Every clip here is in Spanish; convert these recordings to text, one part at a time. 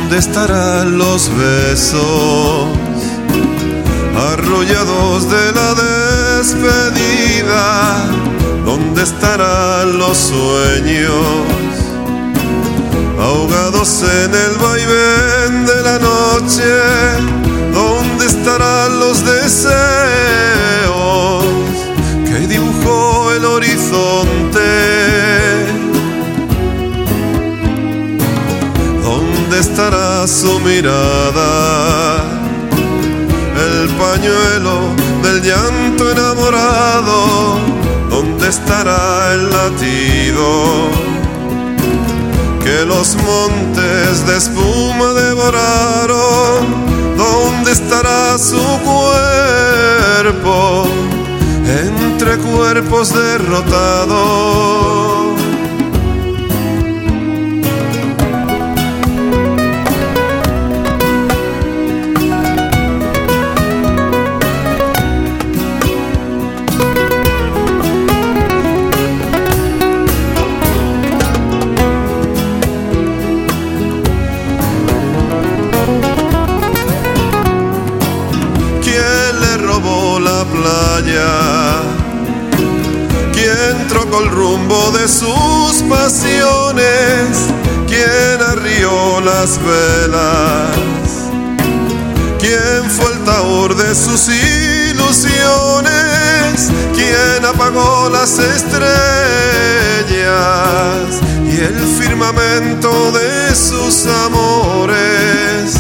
¿Dónde estarán los besos arrollados de la despedida? ¿Dónde estarán los sueños ahogados en el vaivén de la noche? ¿Dónde estarán los deseos que dibujó el horizonte? ¿Dónde estará su mirada? El pañuelo del llanto enamorado. ¿Dónde estará el latido que los montes de espuma devoraron? ¿Dónde estará su cuerpo entre cuerpos derrotados? La playa, quien trocó el rumbo de sus pasiones, quien arrió las velas, quien fue el taur de sus ilusiones, quien apagó las estrellas y el firmamento de sus amores.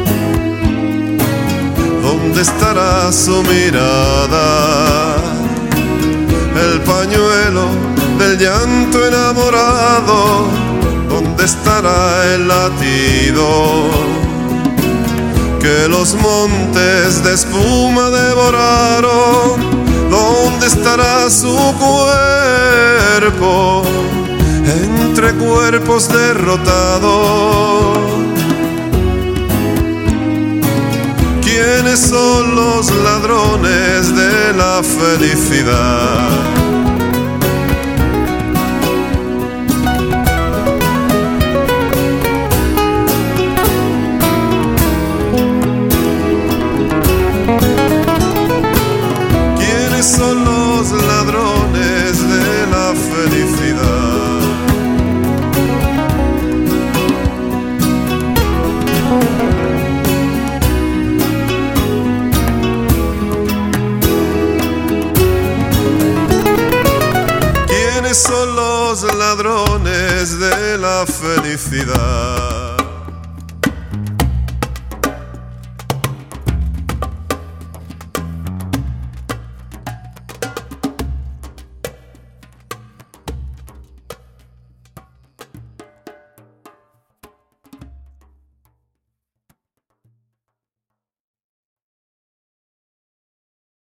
¿Dónde estará su mirada? El pañuelo del llanto enamorado. ¿Dónde estará el latido que los montes de espuma devoraron? ¿Dónde estará su cuerpo entre cuerpos derrotados? ¿Quiénes son los ladrones de la felicidad? ¿Quiénes son los ladrones de la felicidad? ¿Quiénes son los ladrones de la felicidad?